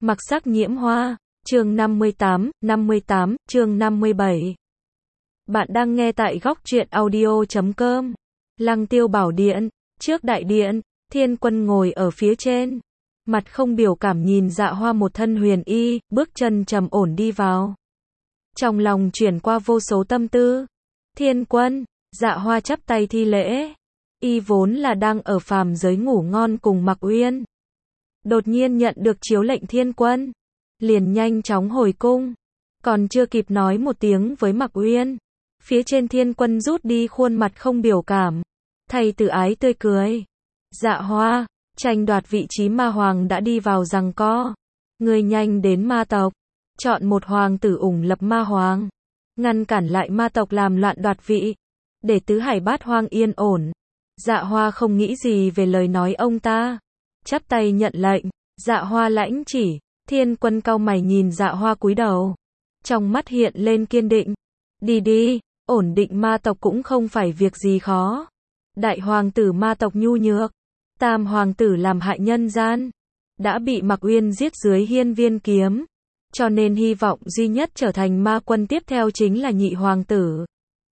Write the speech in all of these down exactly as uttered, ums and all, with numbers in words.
Mặc sắc nhiễm hoa, chương năm mươi tám, năm mươi tám, chương năm mươi bảy. Bạn đang nghe tại góc truyện audio chấm com. Lăng Tiêu Bảo Điện, trước đại điện, Thiên Quân ngồi ở phía trên, mặt không biểu cảm nhìn Dạ Hoa một thân huyền y, bước chân trầm ổn đi vào. Trong lòng chuyển qua vô số tâm tư. Thiên Quân, Dạ Hoa chắp tay thi lễ. Y vốn là đang ở phàm giới ngủ ngon cùng Mặc Uyên. Đột nhiên nhận được chiếu lệnh Thiên Quân, liền nhanh chóng hồi cung. Còn chưa kịp nói một tiếng với Mặc Uyên, phía trên Thiên Quân rút đi khuôn mặt không biểu cảm, thay từ ái tươi cười. Dạ Hoa, tranh đoạt vị trí ma hoàng đã đi vào giằng co. Ngươi nhanh đến ma tộc, chọn một hoàng tử ủng lập ma hoàng, ngăn cản lại ma tộc làm loạn đoạt vị, để tứ hải bát hoang yên ổn. Dạ Hoa không nghĩ gì về lời nói ông ta, chắp tay nhận lệnh. Dạ Hoa lãnh chỉ. Thiên Quân cau mày nhìn Dạ Hoa cúi đầu, trong mắt hiện lên kiên định. Đi đi, ổn định ma tộc cũng không phải việc gì khó. Đại hoàng tử ma tộc nhu nhược, tam hoàng tử làm hại nhân gian, đã bị Mặc Uyên giết dưới hiên viên kiếm, cho nên hy vọng duy nhất trở thành ma quân tiếp theo chính là nhị hoàng tử.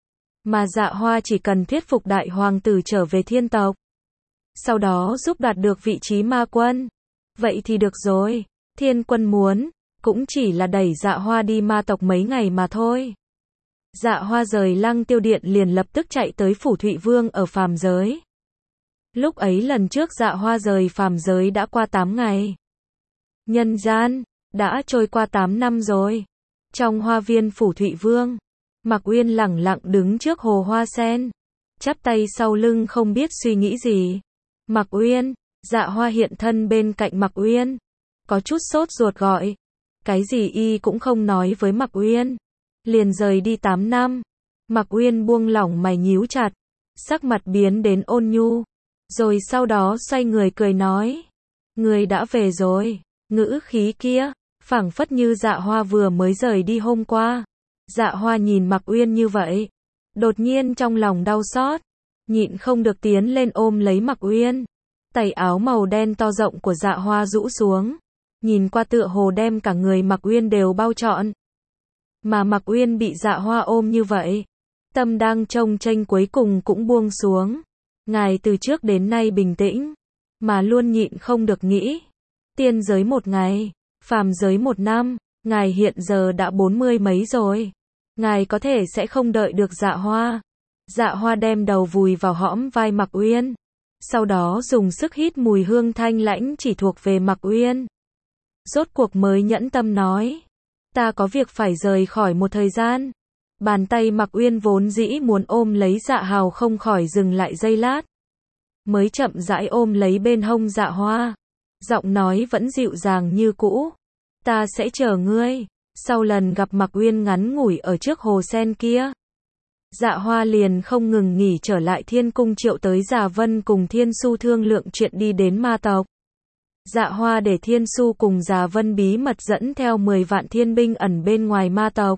Mà Dạ Hoa chỉ cần thuyết phục đại hoàng tử trở về thiên tộc, sau đó giúp đạt được vị trí ma quân, vậy thì được rồi. Thiên Quân muốn, cũng chỉ là đẩy Dạ Hoa đi ma tộc mấy ngày mà thôi. Dạ Hoa rời Lăng Tiêu Điện liền lập tức chạy tới phủ Thụy Vương ở phàm giới. Lúc ấy lần trước Dạ Hoa rời phàm giới đã qua tám ngày. Nhân gian, đã trôi qua tám năm rồi. Trong hoa viên phủ Thụy Vương, Mặc Uyên lẳng lặng đứng trước hồ hoa sen, chắp tay sau lưng không biết suy nghĩ gì. Mặc Uyên, Dạ Hoa hiện thân bên cạnh Mặc Uyên, có chút sốt ruột gọi. Cái gì y cũng không nói với Mặc Uyên. Liền rời đi tám năm. Mặc Uyên buông lỏng mày nhíu chặt, sắc mặt biến đến ôn nhu. Rồi sau đó xoay người cười nói. Người đã về rồi. Ngữ khí kia, phảng phất như Dạ Hoa vừa mới rời đi hôm qua. Dạ Hoa nhìn Mặc Uyên như vậy, đột nhiên trong lòng đau xót, nhịn không được tiến lên ôm lấy Mặc Uyên. Tay áo màu đen to rộng của Dạ Hoa rũ xuống, nhìn qua tựa hồ đem cả người Mặc Uyên đều bao trọn. Mà Mặc Uyên bị Dạ Hoa ôm như vậy, tâm đang chông chênh cuối cùng cũng buông xuống. Ngài từ trước đến nay bình tĩnh, mà luôn nhịn không được nghĩ. Tiên giới một ngày, phàm giới một năm, ngài hiện giờ đã bốn mươi mấy rồi. Ngài có thể sẽ không đợi được Dạ Hoa. Dạ Hoa đem đầu vùi vào hõm vai Mặc Uyên, sau đó dùng sức hít mùi hương thanh lãnh chỉ thuộc về Mặc Uyên. Rốt cuộc mới nhẫn tâm nói. Ta có việc phải rời khỏi một thời gian. Bàn tay Mặc Uyên vốn dĩ muốn ôm lấy Dạ Hào không khỏi dừng lại giây lát, mới chậm rãi ôm lấy bên hông Dạ Hoa. Giọng nói vẫn dịu dàng như cũ. Ta sẽ chờ ngươi. Sau lần gặp Mặc Uyên ngắn ngủi ở trước hồ sen kia, Dạ Hoa liền không ngừng nghỉ trở lại thiên cung triệu tới Già Vân cùng Thiên Su thương lượng chuyện đi đến ma tộc. Dạ Hoa để Thiên Su cùng Già Vân bí mật dẫn theo mười vạn thiên binh ẩn bên ngoài ma tộc.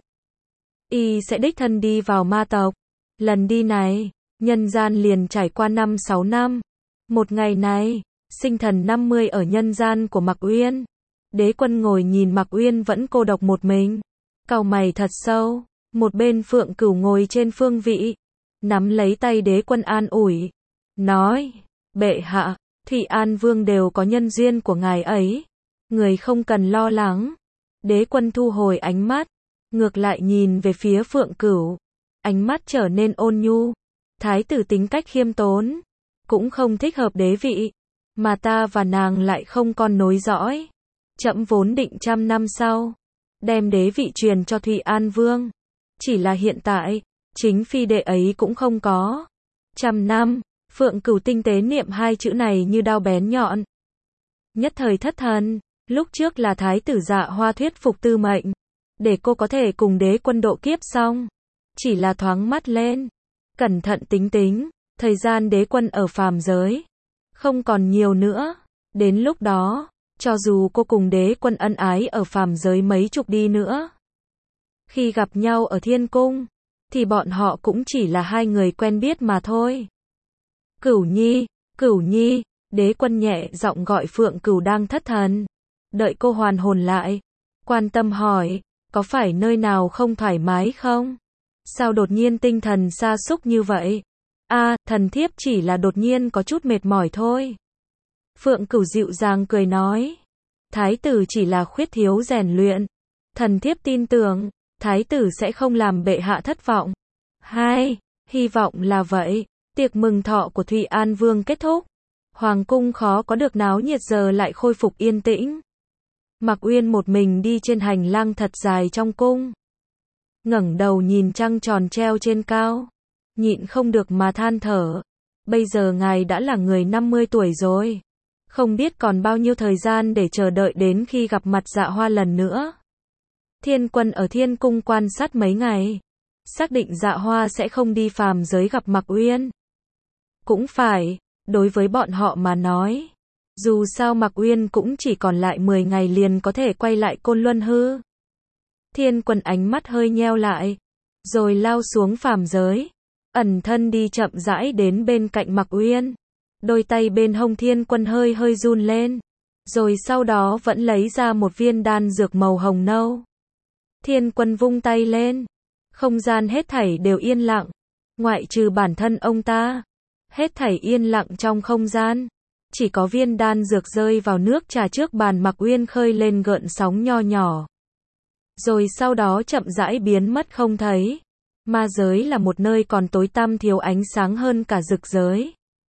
Y sẽ đích thân đi vào ma tộc. Lần đi này, nhân gian liền trải qua năm sáu năm. Một ngày này, sinh thần năm mươi ở nhân gian của Mặc Uyên. Đế Quân ngồi nhìn Mặc Uyên vẫn cô độc một mình, cau mày thật sâu. Một bên Phượng Cửu ngồi trên phương vị, nắm lấy tay Đế Quân an ủi, nói, bệ hạ, Thụy An Vương đều có nhân duyên của ngài ấy, người không cần lo lắng. Đế Quân thu hồi ánh mắt, ngược lại nhìn về phía Phượng Cửu, ánh mắt trở nên ôn nhu. Thái tử tính cách khiêm tốn, cũng không thích hợp đế vị, mà ta và nàng lại không con nối dõi. Trẫm vốn định trăm năm sau, đem đế vị truyền cho Thụy An Vương. Chỉ là hiện tại, chính phi đệ ấy cũng không có. Trăm năm, Phượng Cửu tinh tế niệm hai chữ này như đao bén nhọn. Nhất thời thất thần, lúc trước là thái tử Dạ Hoa thuyết phục tư mệnh, để cô có thể cùng Đế Quân độ kiếp xong. Chỉ là thoáng mắt lên, cẩn thận tính tính, thời gian Đế Quân ở phàm giới không còn nhiều nữa. Đến lúc đó, cho dù cô cùng Đế Quân ân ái ở phàm giới mấy chục đi nữa, khi gặp nhau ở thiên cung, thì bọn họ cũng chỉ là hai người quen biết mà thôi. Cửu Nhi, Cửu Nhi, Đế Quân nhẹ giọng gọi Phượng Cửu đang thất thần. đợi cô hoàn hồn lại. Quan tâm hỏi, có phải nơi nào không thoải mái không? Sao đột nhiên tinh thần sa sút như vậy? A, thần thiếp chỉ là đột nhiên có chút mệt mỏi thôi. Phượng Cửu dịu dàng cười nói. Thái tử chỉ là khuyết thiếu rèn luyện. Thần thiếp tin tưởng, thái tử sẽ không làm bệ hạ thất vọng. Hai, hy vọng là vậy. Tiệc mừng thọ của Thụy An Vương kết thúc. Hoàng cung khó có được náo nhiệt giờ lại khôi phục yên tĩnh. Mạc Uyên một mình đi trên hành lang thật dài trong cung. Ngẩng đầu nhìn trăng tròn treo trên cao. Nhịn không được mà than thở. Bây giờ ngài đã là người năm mươi tuổi rồi. Không biết còn bao nhiêu thời gian để chờ đợi đến khi gặp mặt Dạ Hoa lần nữa. Thiên Quân ở Thiên Cung quan sát mấy ngày. Xác định Dạ Hoa sẽ không đi phàm giới gặp Mạc Uyên. Cũng phải, đối với bọn họ mà nói. Dù sao Mạc Uyên cũng chỉ còn lại mười ngày liền có thể quay lại Côn Luân Hư. Thiên Quân ánh mắt hơi nheo lại. Rồi lao xuống phàm giới. Ẩn thân đi chậm rãi đến bên cạnh Mạc Uyên. Đôi tay bên hông Thiên Quân hơi hơi run lên. Rồi sau đó vẫn lấy ra một viên đan dược màu hồng nâu. Thiên Quân vung tay lên. Không gian hết thảy đều yên lặng. Ngoại trừ bản thân ông ta. Hết thảy yên lặng trong không gian. Chỉ có viên đan dược rơi vào nước trà trước bàn Mạc Uyên khơi lên gợn sóng nho nhỏ. Rồi sau đó chậm rãi biến mất không thấy. Ma giới là một nơi còn tối tăm thiếu ánh sáng hơn cả dực giới.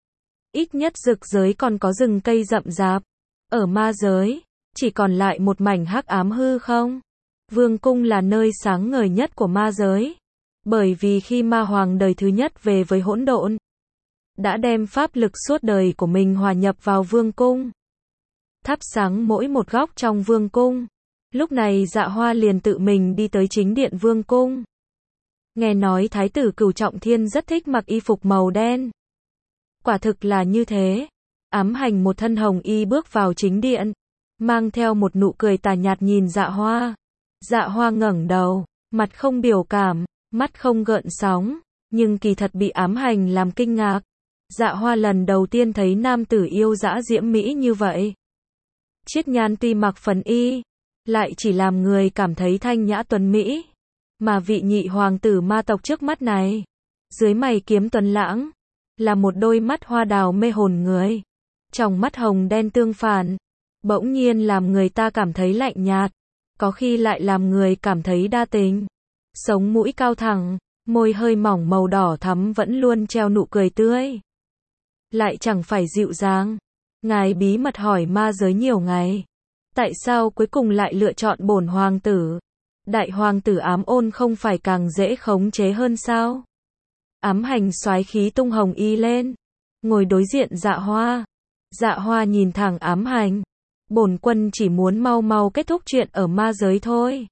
Ít nhất dực giới còn có rừng cây rậm rạp. Ở ma giới, chỉ còn lại một mảnh hắc ám hư không. Vương cung là nơi sáng ngời nhất của ma giới. Bởi vì khi ma hoàng đời thứ nhất về với hỗn độn, đã đem pháp lực suốt đời của mình hòa nhập vào vương cung. Thắp sáng mỗi một góc trong vương cung. Lúc này Dạ Hoa liền tự mình đi tới chính điện vương cung. Nghe nói thái tử Cửu Trọng Thiên rất thích mặc y phục màu đen. Quả thực là như thế. Ám Hành một thân hồng y bước vào chính điện, mang theo một nụ cười tà nhạt nhìn Dạ Hoa. Dạ Hoa ngẩng đầu, mặt không biểu cảm, mắt không gợn sóng, nhưng kỳ thật bị Ám Hành làm kinh ngạc. Dạ Hoa lần đầu tiên thấy nam tử yêu dã diễm mỹ như vậy. Chiết Nhan tuy mặc phấn y, lại chỉ làm người cảm thấy thanh nhã tuấn mỹ. Mà vị nhị hoàng tử ma tộc trước mắt này, dưới mày kiếm tuấn lãng, là một đôi mắt hoa đào mê hồn người. Trong mắt hồng đen tương phản, bỗng nhiên làm người ta cảm thấy lạnh nhạt, có khi lại làm người cảm thấy đa tình. Sống mũi cao thẳng, môi hơi mỏng màu đỏ thắm vẫn luôn treo nụ cười tươi. Lại chẳng phải dịu dàng. Ngài bí mật hỏi ma giới nhiều ngày. Tại sao cuối cùng lại lựa chọn bổn hoàng tử? Đại hoàng tử Ám Ôn không phải càng dễ khống chế hơn sao? Ám Hành soái khí tung hồng y lên, ngồi đối diện Dạ Hoa. Dạ Hoa nhìn thẳng Ám Hành. Bổn quân chỉ muốn mau mau kết thúc chuyện ở ma giới thôi.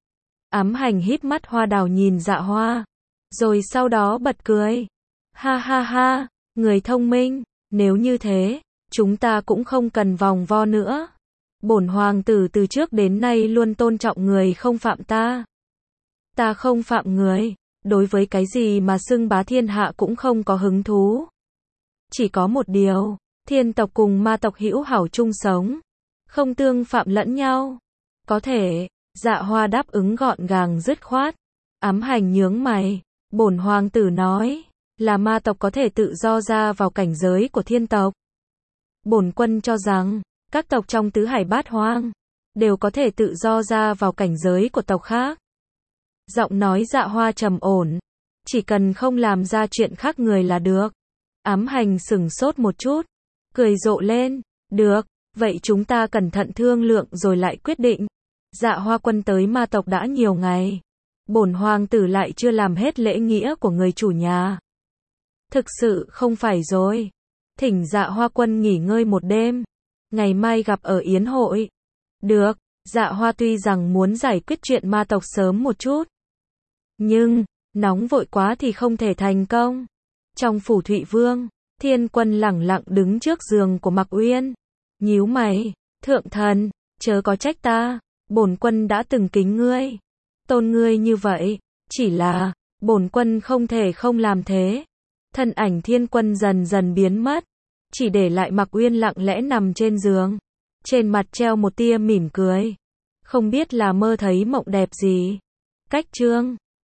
Ám Hành híp mắt hoa đào nhìn Dạ Hoa, rồi sau đó bật cười. Ha ha ha, người thông minh, nếu như thế, chúng ta cũng không cần vòng vo nữa. Bổn hoàng tử từ trước đến nay luôn tôn trọng người không phạm ta. Ta không phạm người, đối với cái gì mà xưng bá thiên hạ cũng không có hứng thú. Chỉ có một điều, thiên tộc cùng ma tộc hữu hảo chung sống, không tương phạm lẫn nhau. Có thể, Dạ Hoa đáp ứng gọn gàng dứt khoát. Ám Hành nhướng mày, bổn hoàng tử nói, là ma tộc có thể tự do ra vào cảnh giới của thiên tộc. Bổn quân cho rằng, các tộc trong tứ hải bát hoang, đều có thể tự do ra vào cảnh giới của tộc khác. Giọng nói Dạ Hoa trầm ổn, chỉ cần không làm ra chuyện khác người là được. Ám Hành sửng sốt một chút, cười rộ lên, được, vậy chúng ta cẩn thận thương lượng rồi lại quyết định. Dạ Hoa quân tới ma tộc đã nhiều ngày, bổn hoàng tử lại chưa làm hết lễ nghĩa của người chủ nhà. Thực sự không phải rồi. Thỉnh Dạ Hoa quân nghỉ ngơi một đêm, ngày mai gặp ở yến hội. Được, Dạ Hoa tuy rằng muốn giải quyết chuyện ma tộc sớm một chút, nhưng, nóng vội quá thì không thể thành công. Trong phủ Thụy Vương, Thiên Quân lẳng lặng đứng trước giường của Mạc Uyên. Nhíu mày, thượng thần, chớ có trách ta, bổn quân đã từng kính ngươi, tôn ngươi như vậy, chỉ là, bổn quân không thể không làm thế. Thân ảnh Thiên Quân dần dần biến mất, chỉ để lại Mạc Uyên lặng lẽ nằm trên giường. Trên mặt treo một tia mỉm cười. Không biết là mơ thấy mộng đẹp gì. Cách chương